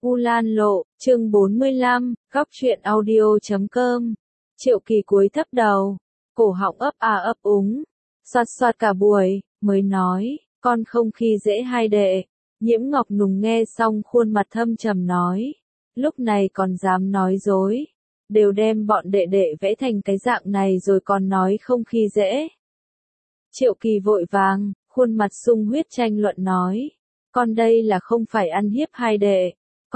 U Lan Lộ, chương 45, góc truyện audio.com. Triệu Kỳ cúi thấp đầu, cổ họng ấp a ấp úng, xoạt xoạt cả buổi, mới nói, con không khi dễ hai đệ. Nhiễm Ngọc Nùng nghe xong khuôn mặt thâm trầm nói, lúc này còn dám nói dối, đều đem bọn đệ đệ vẽ thành cái dạng này rồi còn nói không khi dễ. Triệu Kỳ vội vàng, khuôn mặt sung huyết tranh luận nói, con đây là không phải ăn hiếp hai đệ,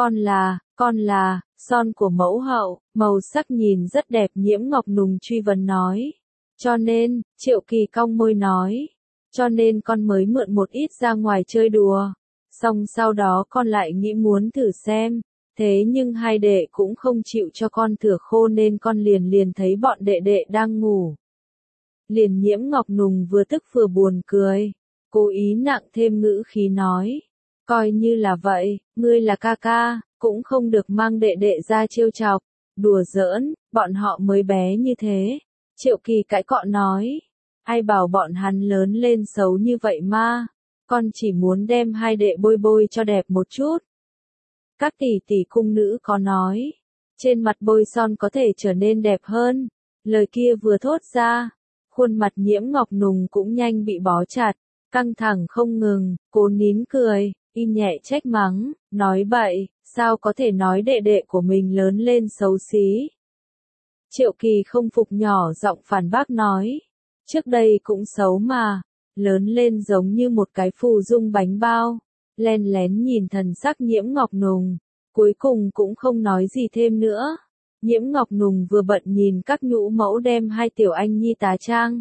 con là, son của mẫu hậu, màu sắc nhìn rất đẹp. Nhiễm Ngọc Nùng truy vấn nói, cho nên, Triệu Kỳ cong môi nói, cho nên con mới mượn một ít ra ngoài chơi đùa, xong sau đó con lại nghĩ muốn thử xem, thế nhưng hai đệ cũng không chịu cho con thửa khô nên con liền thấy bọn đệ đệ đang ngủ. Liền Nhiễm Ngọc Nùng vừa tức vừa buồn cười, cố ý nặng thêm ngữ khí nói, coi như là vậy, ngươi là ca ca, cũng không được mang đệ đệ ra trêu chọc, đùa giỡn, bọn họ mới bé như thế. Triệu Kỳ cãi cọ nói, ai bảo bọn hắn lớn lên xấu như vậy mà, con chỉ muốn đem hai đệ bôi bôi cho đẹp một chút. Các tỷ tỷ cung nữ có nói, trên mặt bôi son có thể trở nên đẹp hơn, lời kia vừa thốt ra, khuôn mặt Nhiễm Ngọc Nùng cũng nhanh bị bó chặt, căng thẳng không ngừng, cố nín cười, y nhẹ trách mắng, nói bậy, sao có thể nói đệ đệ của mình lớn lên xấu xí. Triệu Kỳ không phục nhỏ giọng phản bác nói, trước đây cũng xấu mà, lớn lên giống như một cái phù dung bánh bao. Len lén nhìn thần sắc Nhiễm Ngọc Nùng, cuối cùng cũng không nói gì thêm nữa. Nhiễm Ngọc Nùng vừa bận nhìn các nhũ mẫu đem hai tiểu anh nhi tá trang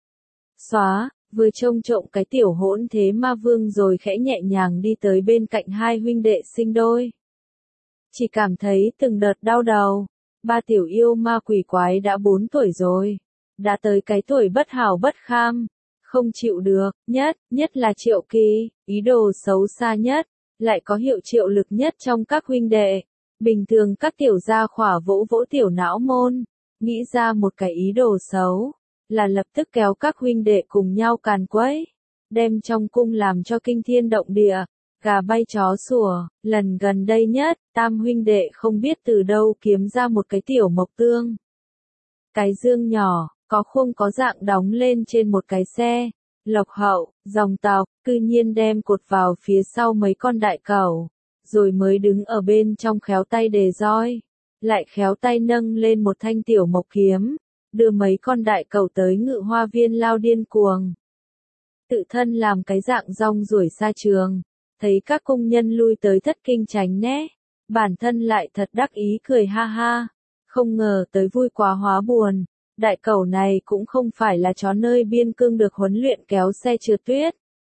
xóa, vừa trông trộm cái tiểu hỗn thế ma vương rồi khẽ nhẹ nhàng đi tới bên cạnh hai huynh đệ sinh đôi. Chỉ cảm thấy từng đợt đau đầu, ba tiểu yêu ma quỷ quái đã 4 tuổi rồi, đã tới cái tuổi bất hảo bất kham, không chịu được, nhất là Triệu Kỳ, ý đồ xấu xa nhất, lại có hiệu triệu lực nhất trong các huynh đệ. Bình thường các tiểu gia khỏa vỗ vỗ tiểu não môn, nghĩ ra một cái ý đồ xấu, là lập tức kéo các huynh đệ cùng nhau càn quấy, đem trong cung làm cho kinh thiên động địa, gà bay chó sủa. Lần gần đây nhất, tam huynh đệ không biết từ đâu kiếm ra một cái tiểu mộc tương. Cái dương nhỏ, có khung có dạng đóng lên trên một cái xe, lộc hậu, dòng tộc, cư nhiên đem cột vào phía sau mấy con đại cẩu, rồi mới đứng ở bên trong khéo tay đề roi, lại khéo tay nâng lên một thanh tiểu mộc kiếm, đưa mấy con đại cẩu tới Ngự Hoa Viên lao điên cuồng. Tự thân làm cái dạng rong ruổi xa trường, thấy các cung nhân lui tới thất kinh tránh né, bản thân lại thật đắc ý cười ha ha, không ngờ tới vui quá hóa buồn. Đại cẩu này cũng không phải là chó nơi biên cương được huấn luyện kéo xe trượt tuyết,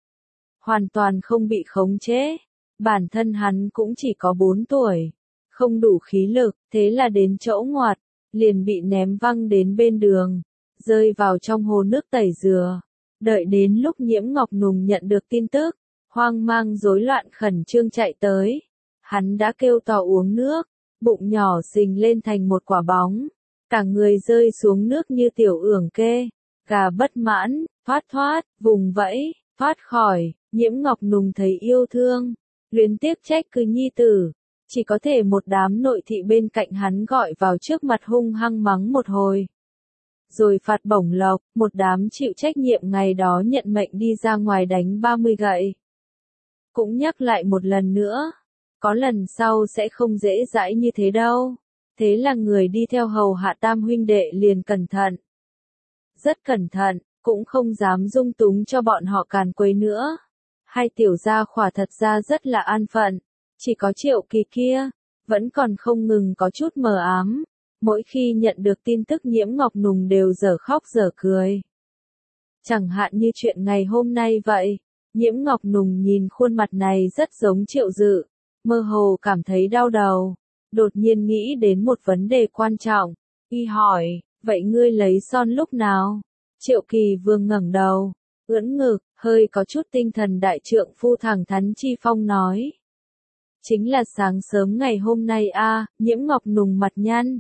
hoàn toàn không bị khống chế. Bản thân hắn cũng chỉ có 4 tuổi, không đủ khí lực, thế là đến chỗ ngoặt, liền bị ném văng đến bên đường, rơi vào trong hồ nước tẩy dừa. Đợi đến lúc Nhiễm Ngọc Nùng nhận được tin tức, hoang mang rối loạn khẩn trương chạy tới, hắn đã kêu to uống nước, bụng nhỏ xình lên thành một quả bóng, cả người rơi xuống nước như tiểu ưởng kê, gà bất mãn, thoát, vùng vẫy, thoát khỏi. Nhiễm Ngọc Nùng thấy yêu thương, luyến tiếc trách cứ nhi tử, chỉ có thể một đám nội thị bên cạnh hắn gọi vào trước mặt hung hăng mắng một hồi. Rồi phạt bổng lộc, một đám chịu trách nhiệm ngày đó nhận mệnh đi ra ngoài đánh 30 gậy. Cũng nhắc lại một lần nữa, có lần sau sẽ không dễ dãi như thế đâu. Thế là người đi theo hầu hạ tam huynh đệ liền cẩn thận. Rất cẩn thận, cũng không dám dung túng cho bọn họ càn quấy nữa. Hai tiểu gia khỏa thật ra rất là an phận, chỉ có Triệu Kỳ kia, vẫn còn không ngừng có chút mờ ám, mỗi khi nhận được tin tức Nhiễm Ngọc Nùng đều dở khóc dở cười. Chẳng hạn như chuyện ngày hôm nay vậy, Nhiễm Ngọc Nùng nhìn khuôn mặt này rất giống Triệu Dự, mơ hồ cảm thấy đau đầu, đột nhiên nghĩ đến một vấn đề quan trọng, y hỏi, vậy ngươi lấy son lúc nào? Triệu Kỳ vương ngẩng đầu, ưỡn ngực, hơi có chút tinh thần đại trượng phu thẳng thắn chi phong nói. Chính là sáng sớm ngày hôm nay a. Nhiễm Ngọc Nùng mặt nhăn,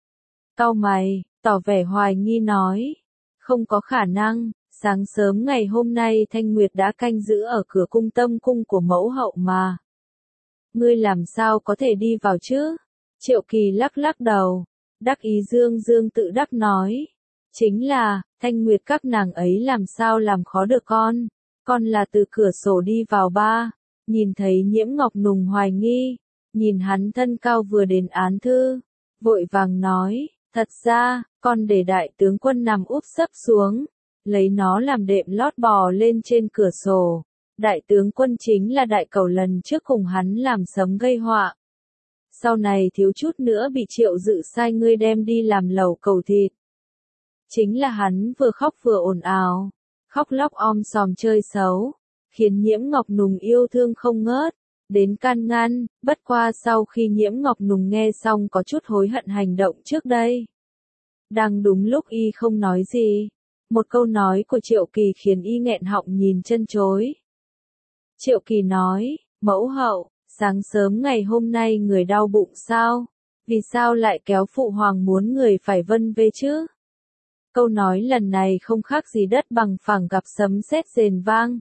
cau mày, tỏ vẻ hoài nghi nói. Không có khả năng, sáng sớm ngày hôm nay Thanh Nguyệt đã canh giữ ở cửa cung Tâm cung của mẫu hậu mà. ngươi làm sao có thể đi vào chứ? Triệu Kỳ lắc lắc đầu, đắc ý dương dương tự đắc nói. Chính là, Thanh Nguyệt các nàng ấy làm sao làm khó được con là từ cửa sổ đi vào ba, nhìn thấy Nhiễm Ngọc Nùng hoài nghi, nhìn hắn thân cao vừa đến án thư, vội vàng nói, thật ra, con để đại tướng quân nằm úp sấp xuống, lấy nó làm đệm lót bò lên trên cửa sổ. Đại tướng quân chính là đại cầu lần trước cùng hắn làm sấm gây họa. Sau này thiếu chút nữa bị Triệu Dự sai ngươi đem đi làm lẩu cầu thịt. Chính là hắn vừa khóc vừa ồn ào, khóc lóc om sòm chơi xấu, khiến Nhiễm Ngọc Nùng yêu thương không ngớt, đến can ngăn, bất qua sau khi Nhiễm Ngọc Nùng nghe xong có chút hối hận hành động trước đây. Đang đúng lúc y không nói gì, một câu nói của Triệu Kỳ khiến y nghẹn họng nhìn chân chối. Triệu Kỳ nói, mẫu hậu, sáng sớm ngày hôm nay người đau bụng sao? Vì sao lại kéo phụ hoàng muốn người phải vân vê chứ? Câu nói lần này không khác gì đất bằng phẳng gặp sấm sét rền vang.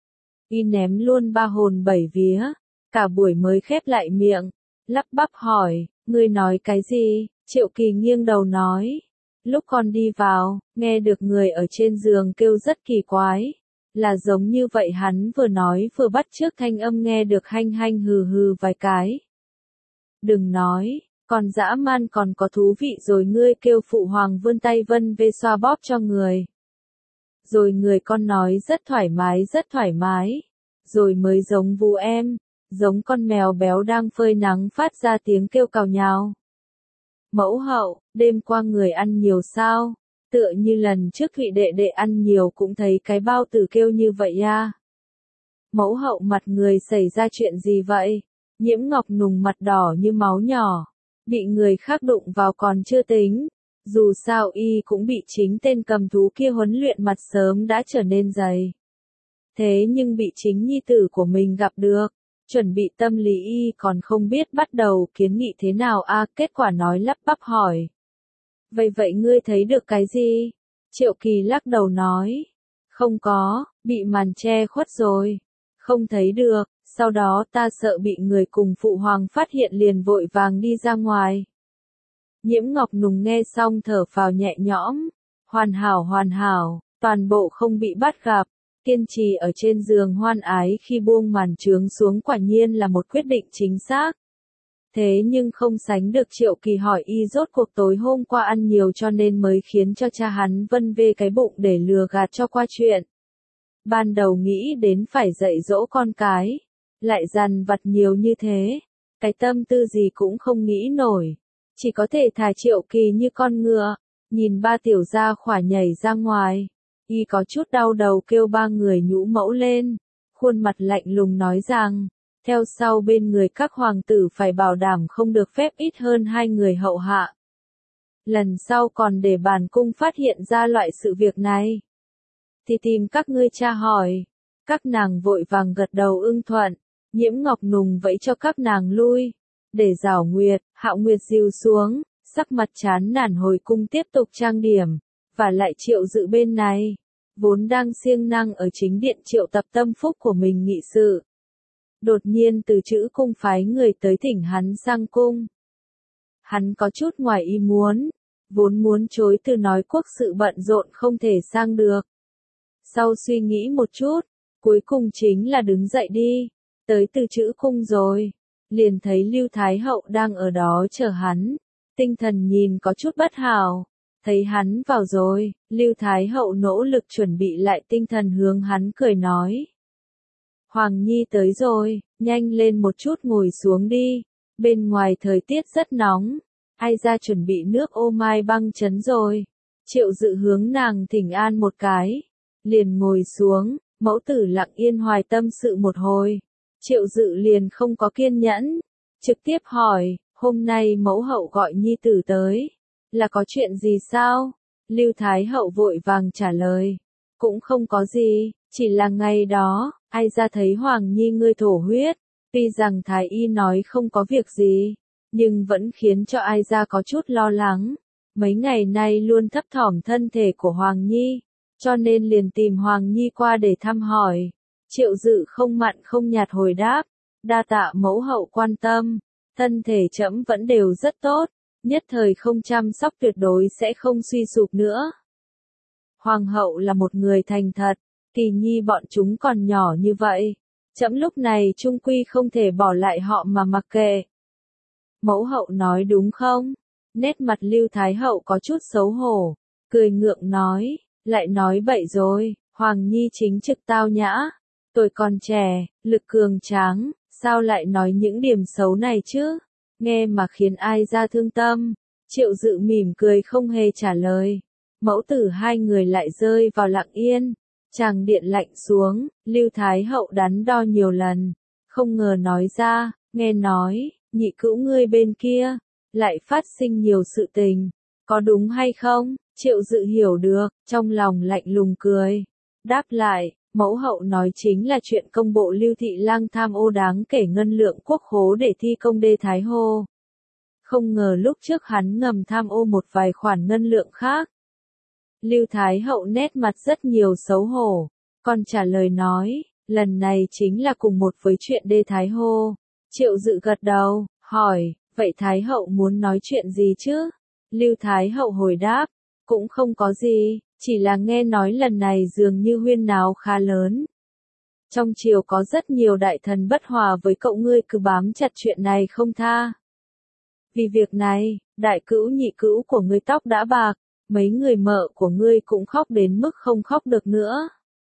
Y ném luôn ba hồn bảy vía, cả buổi mới khép lại miệng, lắp bắp hỏi, ngươi nói cái gì? Triệu Kỳ nghiêng đầu nói, lúc con đi vào, nghe được người ở trên giường kêu rất kỳ quái. Là giống như vậy hắn vừa nói vừa bắt chước thanh âm nghe được hanh hanh hừ hừ vài cái. Đừng nói, còn dã man còn có thú vị rồi ngươi kêu phụ hoàng vươn tay vân về xoa bóp cho người. Rồi người con nói rất thoải mái, rồi mới giống vu em, giống con mèo béo đang phơi nắng phát ra tiếng kêu cào nhào. Mẫu hậu, đêm qua người ăn nhiều sao? Tựa như lần trước Thụy đệ đệ ăn nhiều cũng thấy cái bao tử kêu như vậy à. Mẫu hậu mặt người xảy ra chuyện gì vậy? Nhiễm Ngọc Nùng mặt đỏ như máu nhỏ. Bị người khác đụng vào còn chưa tính. Dù sao y cũng bị chính tên cầm thú kia huấn luyện mặt sớm đã trở nên dày. Thế nhưng bị chính nhi tử của mình gặp được. Chuẩn bị tâm lý y còn không biết bắt đầu kiến nghị thế nào à, kết quả nói lắp bắp hỏi. Vậy ngươi thấy được cái gì? Triệu Kỳ lắc đầu nói. Không có, bị màn che khuất rồi. Không thấy được, sau đó ta sợ bị người cùng phụ hoàng phát hiện liền vội vàng đi ra ngoài. Nhiễm Ngọc Nùng nghe xong thở phào nhẹ nhõm. Hoàn hảo, toàn bộ không bị bắt gặp. Kiên trì ở trên giường hoan ái khi buông màn trướng xuống quả nhiên là một quyết định chính xác. Thế nhưng không sánh được Triệu Kỳ hỏi y rốt cuộc tối hôm qua ăn nhiều cho nên mới khiến cho cha hắn vân vê cái bụng để lừa gạt cho qua chuyện. Ban đầu nghĩ đến phải dạy dỗ con cái, lại dằn vặt nhiều như thế, cái tâm tư gì cũng không nghĩ nổi, chỉ có thể thả Triệu Kỳ như con ngựa, nhìn ba tiểu gia khỏa nhảy ra ngoài, y có chút đau đầu kêu ba người nhũ mẫu lên, khuôn mặt lạnh lùng nói rằng, theo sau bên người các hoàng tử phải bảo đảm không được phép ít hơn 2 người hậu hạ. Lần sau còn để bản cung phát hiện ra loại sự việc này, thì tìm các ngươi tra hỏi. Các nàng vội vàng gật đầu ưng thuận, Nhiễm Ngọc Nùng vẫy cho các nàng lui, để Giảo Nguyệt, Hạo Nguyệt dìu xuống, sắc mặt chán nản hồi cung tiếp tục trang điểm, và lại Triệu Dự bên này, vốn đang siêng năng ở chính điện triệu tập tâm phúc của mình nghị sự. Đột nhiên từ chữ cung phái người tới thỉnh hắn sang cung. Hắn có chút ngoài ý muốn, vốn muốn chối từ nói quốc sự bận rộn không thể sang được. Sau suy nghĩ một chút, cuối cùng chính là đứng dậy đi, tới từ chữ cung rồi, liền thấy Lưu Thái Hậu đang ở đó chờ hắn, tinh thần nhìn có chút bất hảo, thấy hắn vào rồi, Lưu Thái Hậu nỗ lực chuẩn bị lại tinh thần hướng hắn cười nói. Hoàng Nhi tới rồi, nhanh lên một chút ngồi xuống đi, bên ngoài thời tiết rất nóng, ai ra chuẩn bị nước ô mai băng chấn rồi. Triệu Dự hướng nàng thỉnh an một cái, liền ngồi xuống, mẫu tử lặng yên hoài tâm sự một hồi. Triệu Dự liền không có kiên nhẫn, trực tiếp hỏi, hôm nay mẫu hậu gọi nhi tử tới, là có chuyện gì sao? Lưu Thái Hậu vội vàng trả lời, cũng không có gì, chỉ là ngày đó, ai ra thấy Hoàng Nhi ngươi thổ huyết, tuy rằng Thái Y nói không có việc gì, nhưng vẫn khiến cho ai ra có chút lo lắng, mấy ngày nay luôn thấp thỏm thân thể của Hoàng Nhi, cho nên liền tìm Hoàng Nhi qua để thăm hỏi. Triệu Dự không mặn không nhạt hồi đáp, đa tạ mẫu hậu quan tâm, thân thể trẫm vẫn đều rất tốt, nhất thời không chăm sóc tuyệt đối sẽ không suy sụp nữa. Hoàng hậu là một người thành thật, Kỳ Nhi bọn chúng còn nhỏ như vậy, trẫm lúc này chung quy không thể bỏ lại họ mà mặc kệ. Mẫu hậu nói đúng không? Nét mặt Lưu Thái hậu có chút xấu hổ, cười ngượng nói, lại nói bậy rồi, Hoàng Nhi chính trực tao nhã, tuổi còn trẻ, lực cường tráng, sao lại nói những điểm xấu này chứ? Nghe mà khiến ai ra thương tâm. Triệu Dự mỉm cười không hề trả lời. Mẫu tử hai người lại rơi vào lặng yên. Tràng điện lạnh xuống, Lưu Thái hậu đắn đo nhiều lần, không ngờ nói ra, nghe nói, nhị cữu ngươi bên kia, lại phát sinh nhiều sự tình, có đúng hay không? Triệu Dự hiểu được, trong lòng lạnh lùng cười. Đáp lại, mẫu hậu nói chính là chuyện công bộ Lưu Thị Lang tham ô đáng kể ngân lượng quốc khố để thi công đê Thái Hồ. Không ngờ lúc trước hắn ngầm tham ô một vài khoản ngân lượng khác. Lưu Thái hậu nét mặt rất nhiều xấu hổ, còn trả lời nói, lần này chính là cùng một với chuyện đê Thái Hồ. Triệu Dự gật đầu, hỏi, vậy Thái hậu muốn nói chuyện gì chứ? Lưu Thái hậu hồi đáp, cũng không có gì, chỉ là nghe nói lần này dường như huyên náo khá lớn. Trong triều có rất nhiều đại thần bất hòa với cậu ngươi cứ bám chặt chuyện này không tha. Vì việc này, đại cữu nhị cữu của ngươi tóc đã bạc, mấy người mợ của ngươi cũng khóc đến mức không khóc được nữa.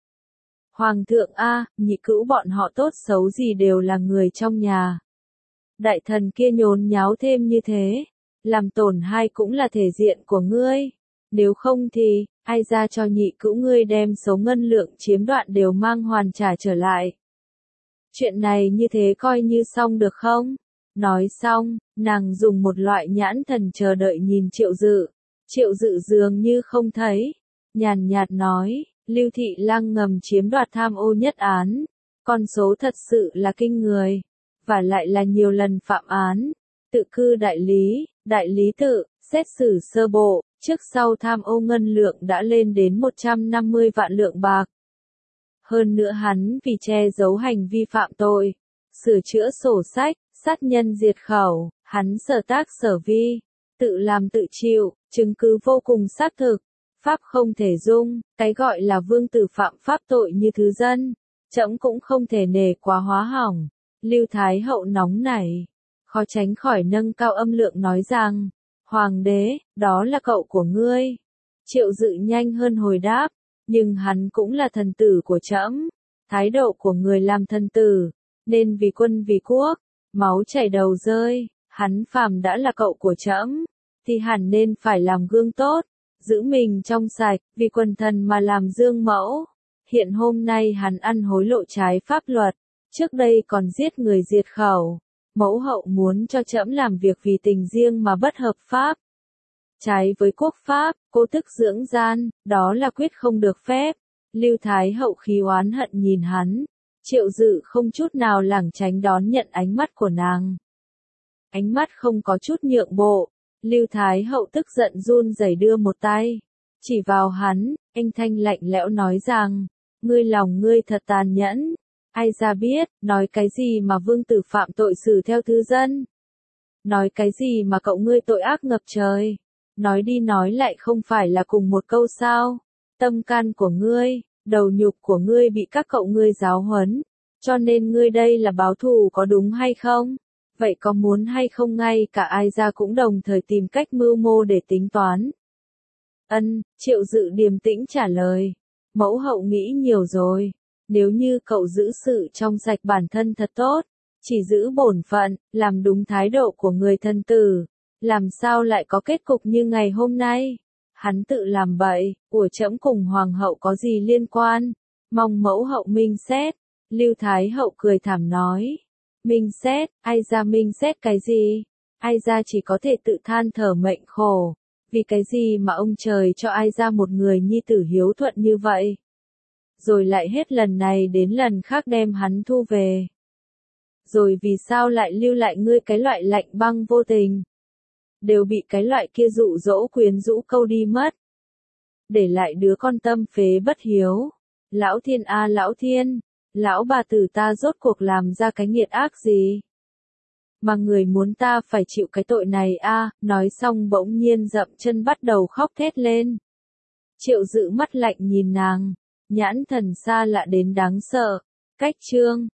Hoàng thượng a, nhị cữu bọn họ tốt xấu gì đều là người trong nhà. Đại thần kia nhốn nháo thêm như thế, làm tổn hai cũng là thể diện của ngươi. Nếu không thì, ai ra cho nhị cữu ngươi đem số ngân lượng chiếm đoạt đều mang hoàn trả trở lại. Chuyện này như thế coi như xong được không? Nói xong, nàng dùng một loại nhãn thần chờ đợi nhìn Triệu Dự. Triệu Dự dường như không thấy. Nhàn nhạt nói, Lưu Thị Lang ngầm chiếm đoạt tham ô nhất án. Con số thật sự là kinh người. Và lại là nhiều lần phạm án. Tự cư đại lý tự, xét xử sơ bộ, trước sau tham ô ngân lượng đã lên đến 150 vạn lượng bạc. Hơn nữa hắn vì che giấu hành vi phạm tội, sửa chữa sổ sách, sát nhân diệt khẩu, hắn sở tác sở vi, tự làm tự chịu, chứng cứ vô cùng xác thực, pháp không thể dung, cái gọi là vương tử phạm pháp tội như thứ dân, trẫm cũng không thể nể quá hóa hỏng. Lưu Thái hậu nóng nảy, khó tránh khỏi nâng cao âm lượng nói rằng, Hoàng đế, đó là cậu của ngươi. Triệu Dự nhanh hơn hồi đáp, nhưng hắn cũng là thần tử của trẫm. Thái độ của người làm thần tử, nên vì quân vì quốc, máu chảy đầu rơi, hắn phàm đã là cậu của trẫm, thì hẳn nên phải làm gương tốt, giữ mình trong sạch, vì quần thần mà làm dương mẫu. Hiện hôm nay hắn ăn hối lộ trái pháp luật, trước đây còn giết người diệt khẩu. Mẫu hậu muốn cho trẫm làm việc vì tình riêng mà bất hợp pháp. Trái với quốc pháp, cô thức dưỡng gian, đó là quyết không được phép. Lưu Thái hậu khí oán hận nhìn hắn. Triệu Dự không chút nào lảng tránh đón nhận ánh mắt của nàng. Ánh mắt không có chút nhượng bộ. Lưu Thái hậu tức giận run rẩy đưa một tay. Chỉ vào hắn, anh thanh lạnh lẽo nói rằng, ngươi lòng ngươi thật tàn nhẫn. Ai ra biết, nói cái gì mà vương tử phạm tội xử theo thứ dân. Nói cái gì mà cậu ngươi tội ác ngập trời. Nói đi nói lại không phải là cùng một câu sao. Tâm can của ngươi, đầu nhục của ngươi bị các cậu ngươi giáo huấn. Cho nên ngươi đây là báo thù có đúng hay không? Vậy có muốn hay không ngay cả ai ra cũng đồng thời tìm cách mưu mô để tính toán. Triệu Dự điềm tĩnh trả lời. Mẫu hậu nghĩ nhiều rồi. Nếu như cậu giữ sự trong sạch bản thân thật tốt, chỉ giữ bổn phận, làm đúng thái độ của người thân tử, làm sao lại có kết cục như ngày hôm nay? Hắn tự làm bậy, của trẫm cùng hoàng hậu có gì liên quan? Mong mẫu hậu minh xét. Lưu Thái hậu cười thảm nói. Minh xét, ai ra minh xét cái gì? Ai ra chỉ có thể tự than thở mệnh khổ. Vì cái gì mà ông trời cho ai ra một người nhi tử hiếu thuận như vậy? Rồi lại hết lần này đến lần khác đem hắn thu về. Rồi vì sao lại lưu lại ngươi cái loại lạnh băng vô tình? Đều bị cái loại kia dụ dỗ quyến rũ câu đi mất. Để lại đứa con tâm phế bất hiếu. Lão thiên a lão thiên, Lão bà tử ta rốt cuộc làm ra cái nghiệt ác gì? Mà người muốn ta phải chịu cái tội này a, nói xong bỗng nhiên dậm chân bắt đầu khóc thét lên. Triệu Dự mắt lạnh nhìn nàng, nhãn thần xa lạ đến đáng sợ. Cách chương